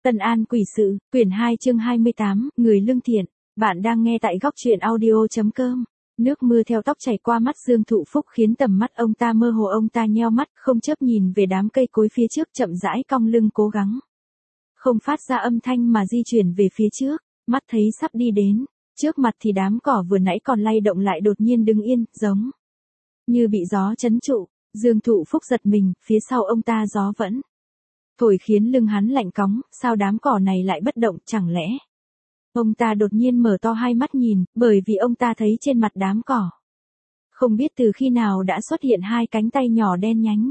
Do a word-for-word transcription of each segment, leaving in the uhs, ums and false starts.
Tân An Quỷ Sự, quyển hai chương hai mươi tám, Người Lương Thiện. Bạn đang nghe tại góc truyện audio chấm com. Nước mưa theo tóc chảy qua mắt Dương Thụ Phúc khiến tầm mắt ông ta mơ hồ, ông ta nheo mắt không chớp nhìn về đám cây cối phía trước, chậm rãi cong lưng cố gắng không phát ra âm thanh mà di chuyển về phía trước, mắt thấy sắp đi đến. Trước mặt thì đám cỏ vừa nãy còn lay động lại đột nhiên đứng yên, giống như bị gió trấn trụ. Dương Thụ Phúc giật mình, phía sau ông ta gió vẫn thổi khiến lưng hắn lạnh cóng, sao đám cỏ này lại bất động, chẳng lẽ? Ông ta đột nhiên mở to hai mắt nhìn, bởi vì ông ta thấy trên mặt đám cỏ không biết từ khi nào đã xuất hiện hai cánh tay nhỏ đen nhánh.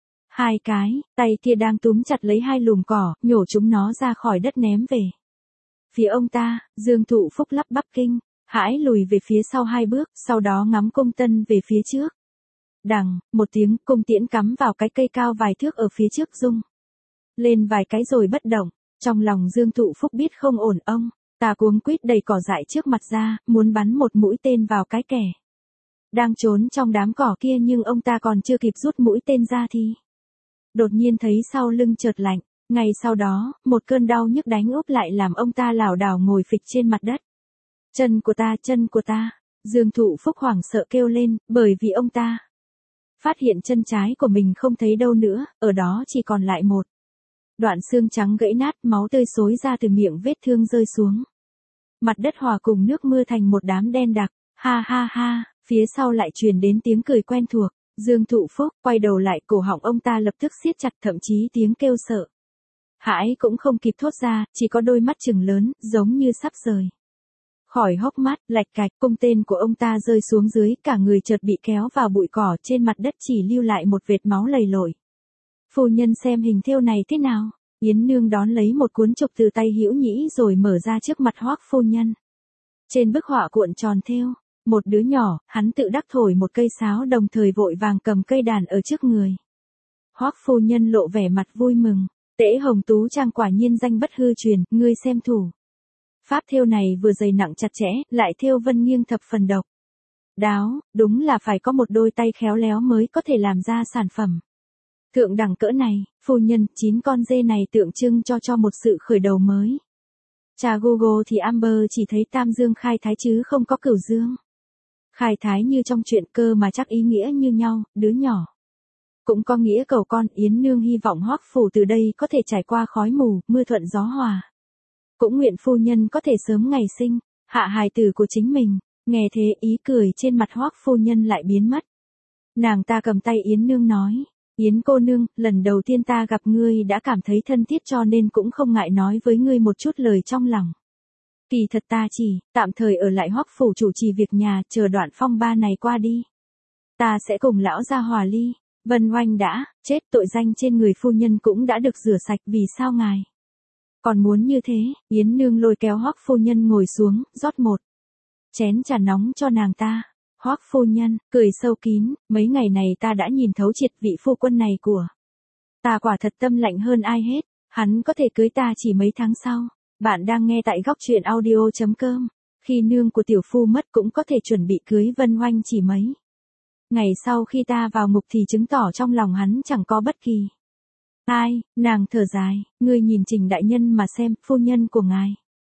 Hai cái tay kia đang túm chặt lấy hai lùm cỏ, nhổ chúng nó ra khỏi đất ném về phía ông ta. Dương Thụ Phúc lắp bắp kinh hãi lùi về phía sau hai bước, sau đó ngắm cung tân về phía trước. Đằng, một tiếng, cung tiễn cắm vào cái cây cao vài thước ở phía trước rung lên vài cái rồi bất động. Trong lòng Dương Thụ Phúc biết không ổn, ông ta cuống quýt đẩy cỏ dại trước mặt ra, muốn bắn một mũi tên vào cái kẻ đang trốn trong đám cỏ kia, nhưng ông ta còn chưa kịp rút mũi tên ra thì đột nhiên thấy sau lưng chợt lạnh. Ngay sau đó, một cơn đau nhức đánh úp lại làm ông ta lảo đảo ngồi phịch trên mặt đất. Chân của ta, chân của ta. Dương Thụ Phúc hoảng sợ kêu lên, bởi vì ông ta phát hiện chân trái của mình không thấy đâu nữa, ở đó chỉ còn lại một đoạn xương trắng gãy nát, máu tươi xối ra từ miệng vết thương rơi xuống mặt đất hòa cùng nước mưa thành một đám đen đặc. Ha ha ha, phía sau lại truyền đến tiếng cười quen thuộc. Dương Thụ Phúc quay đầu lại, cổ họng ông ta lập tức siết chặt, thậm chí tiếng kêu sợ hãi cũng không kịp thốt ra, chỉ có đôi mắt trừng lớn, giống như sắp rời khỏi hốc mắt. Lạch cạch, cung tên của ông ta rơi xuống dưới, cả người chợt bị kéo vào bụi cỏ, trên mặt đất chỉ lưu lại một vệt máu lầy lội. Phu nhân xem hình thêu này thế nào? Yến Nương đón lấy một cuốn trục từ tay Hữu Nhĩ rồi mở ra trước mặt Hoắc phu nhân. Trên bức họa cuộn tròn thêu một đứa nhỏ, hắn tự đắc thổi một cây sáo, đồng thời vội vàng cầm cây đàn ở trước người. Hoắc phu nhân lộ vẻ mặt vui mừng. Tễ Hồng Tú Trang quả nhiên danh bất hư truyền, ngươi xem thủ pháp thêu này vừa dày nặng chặt chẽ, lại thêu vân nghiêng thập phần độc đáo, đúng là phải có một đôi tay khéo léo mới có thể làm ra sản phẩm thượng đẳng cỡ này. Phu nhân, chín con dê này tượng trưng cho cho một sự khởi đầu mới. Cha Google thì Amber chỉ thấy Tam Dương khai thái chứ không có Cửu Dương khai thái như trong truyện, cơ mà chắc ý nghĩa như nhau. Đứa nhỏ cũng có nghĩa cầu con. Yến Nương hy vọng Hoắc phủ từ đây có thể trải qua khói mù, mưa thuận gió hòa. Cũng nguyện phu nhân có thể sớm ngày sinh hạ hài tử của chính mình. Nghe thế, ý cười trên mặt Hoắc phu nhân lại biến mất. Nàng ta cầm tay Yến Nương nói, Yến cô nương, lần đầu tiên ta gặp ngươi đã cảm thấy thân thiết, cho nên cũng không ngại nói với ngươi một chút lời trong lòng. Kỳ thật ta chỉ tạm thời ở lại Hoắc phủ chủ trì việc nhà, chờ đoạn phong ba này qua đi, ta sẽ cùng lão gia hòa ly. Vân Oanh đã chết, tội danh trên người phu nhân cũng đã được rửa sạch, vì sao ngài còn muốn như thế? Yến Nương lôi kéo Hoắc phu nhân ngồi xuống, rót một chén trà nóng cho nàng ta. Hoắc phu nhân cười sâu kín, mấy ngày này ta đã nhìn thấu triệt vị phu quân này của ta, quả thật tâm lạnh hơn ai hết. Hắn có thể cưới ta chỉ mấy tháng sau. Bạn đang nghe tại góc truyện audio chấm com. Khi nương của tiểu phu mất cũng có thể chuẩn bị cưới Vân Oanh chỉ mấy ngày sau khi ta vào ngục, thì chứng tỏ trong lòng hắn chẳng có bất kỳ ai. Nàng thở dài, ngươi nhìn Trình đại nhân mà xem, phu nhân của ngài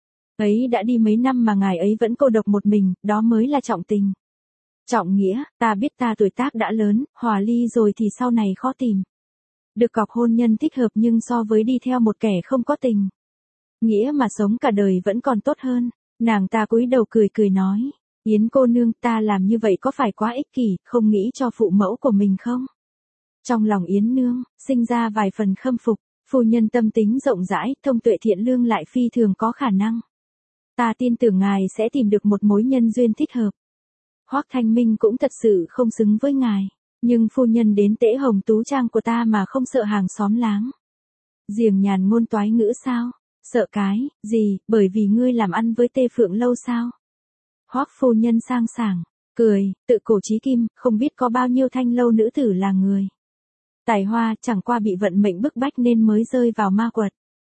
ấy đã đi mấy năm mà ngài ấy vẫn cô độc một mình, đó mới là trọng tình trọng nghĩa. Ta biết ta tuổi tác đã lớn, hòa ly rồi thì sau này khó tìm được cọc hôn nhân thích hợp, nhưng so với đi theo một kẻ không có tình nghĩa mà sống cả đời vẫn còn tốt hơn. Nàng ta cúi đầu cười cười nói, Yến cô nương, ta làm như vậy có phải quá ích kỷ, không nghĩ cho phụ mẫu của mình không? Trong lòng Yến Nương sinh ra vài phần khâm phục. Phu nhân tâm tính rộng rãi, thông tuệ thiện lương, lại phi thường có khả năng. Ta tin tưởng ngài sẽ tìm được một mối nhân duyên thích hợp. Hoắc Thanh Minh cũng thật sự không xứng với ngài, nhưng phu nhân đến Tễ Hồng Tú Trang của ta mà không sợ hàng xóm láng giềng nhàn ngôn toái ngữ sao? Sợ cái gì, bởi vì ngươi làm ăn với Tê Phượng lâu sao? Hoắc phu nhân sang sảng cười, tự cổ chí kim, không biết có bao nhiêu thanh lâu nữ tử là người tài hoa, chẳng qua bị vận mệnh bức bách nên mới rơi vào ma quật.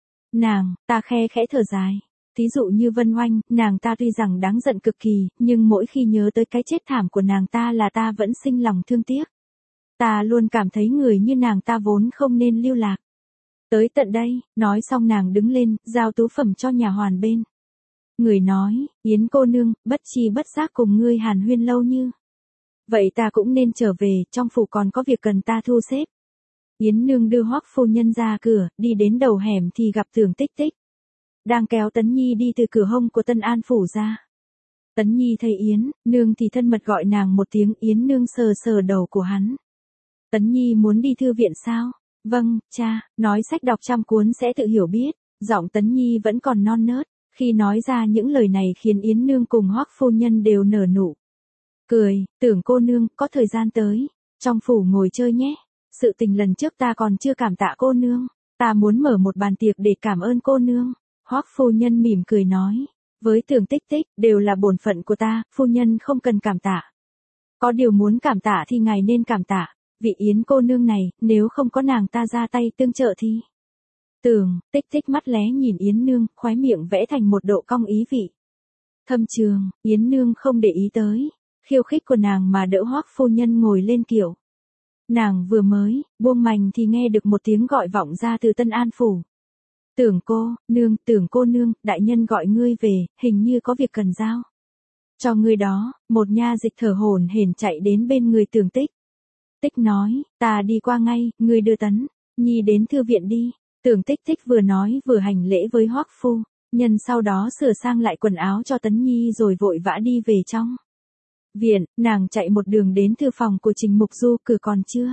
Nàng ta khe khẽ thở dài. Thí dụ như Vân Oanh, nàng ta tuy rằng đáng giận cực kỳ, nhưng mỗi khi nhớ tới cái chết thảm của nàng ta là ta vẫn sinh lòng thương tiếc. Ta luôn cảm thấy người như nàng ta vốn không nên lưu lạc Tới tận đây, nói xong nàng đứng lên, giao tú phẩm cho nhà hoàn bên. Người nói, Yến cô nương, bất chi bất giác cùng ngươi hàn huyên lâu như. Vậy ta cũng nên trở về, trong phủ còn có việc cần ta thu xếp. Yến nương đưa Hoắc phu nhân ra cửa, đi đến đầu hẻm thì gặp Tưởng Tích Tích. Đang kéo Tấn Nhi đi từ cửa hông của Tân An phủ ra. Tấn Nhi thấy Yến, nương thì thân mật gọi nàng một tiếng, Yến nương sờ sờ đầu của hắn. Tấn Nhi muốn đi thư viện sao? Vâng, cha, nói sách đọc trăm cuốn sẽ tự hiểu biết. Giọng Tấn Nhi vẫn còn non nớt, khi nói ra những lời này khiến Yến nương cùng Hoắc phu nhân đều nở nụ cười. Tưởng cô nương, có thời gian tới, trong phủ ngồi chơi nhé. Sự tình lần trước ta còn chưa cảm tạ cô nương, ta muốn mở một bàn tiệc để cảm ơn cô nương. Hoắc phu nhân mỉm cười nói, với Tưởng Tích Tích, đều là bổn phận của ta, phu nhân không cần cảm tạ. Có điều muốn cảm tạ thì ngài nên cảm tạ, vị Yến cô nương này, nếu không có nàng ta ra tay tương trợ thì. Tưởng Tích Tích mắt lé nhìn Yến nương, khóe miệng vẽ thành một độ cong ý vị thâm trường. Yến nương không để ý tới khiêu khích của nàng mà đỡ Hoắc phu nhân ngồi lên kiệu. Nàng vừa mới buông mành thì nghe được một tiếng gọi vọng ra từ Tân An phủ. Tưởng cô, nương, Tưởng cô nương, đại nhân gọi ngươi về, hình như có việc cần giao cho ngươi đó. Một nha dịch thở hổn hển chạy đến bên người Tưởng Tích Tích nói, ta đi qua ngay, ngươi đưa Tấn Nhi đến thư viện đi. Tưởng Tích Tích vừa nói vừa hành lễ với Hoắc phu nhân, sau đó sửa sang lại quần áo cho Tấn Nhi rồi vội vã đi về trong viện. Nàng chạy một đường đến thư phòng của Trình Mục Du, cửa còn chưa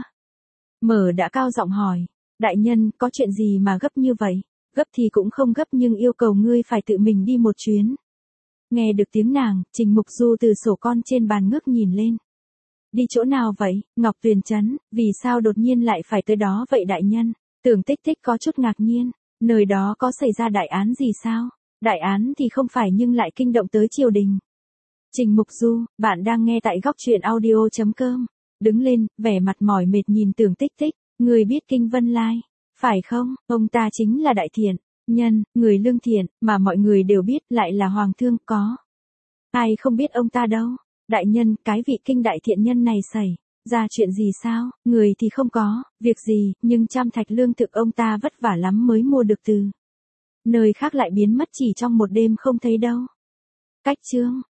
mở đã cao giọng hỏi, đại nhân, có chuyện gì mà gấp như vậy? Gấp thì cũng không gấp nhưng yêu cầu ngươi phải tự mình đi một chuyến. Nghe được tiếng nàng, Trình Mục Du từ sổ con trên bàn ngước nhìn lên. Đi chỗ nào vậy? Ngọc Tuyền Trấn, vì sao đột nhiên lại phải tới đó vậy đại nhân? Tưởng Tích Tích có chút ngạc nhiên, nơi đó có xảy ra đại án gì sao? Đại án thì không phải nhưng lại kinh động tới triều đình. Trình Mục Du, bạn đang nghe tại góc truyện audio chấm com. Đứng lên, vẻ mặt mỏi mệt nhìn Tưởng Tích Tích, người biết Kinh Vân Lai, phải không? Ông ta chính là đại thiện nhân, người lương thiện, mà mọi người đều biết, lại là hoàng thương, có ai không biết ông ta đâu. Đại nhân, cái vị kinh đại thiện nhân này xảy ra chuyện gì sao? Người thì không có việc gì, nhưng trăm thạch lương thực ông ta vất vả lắm mới mua được từ nơi khác lại biến mất chỉ trong một đêm không thấy đâu. Cách chương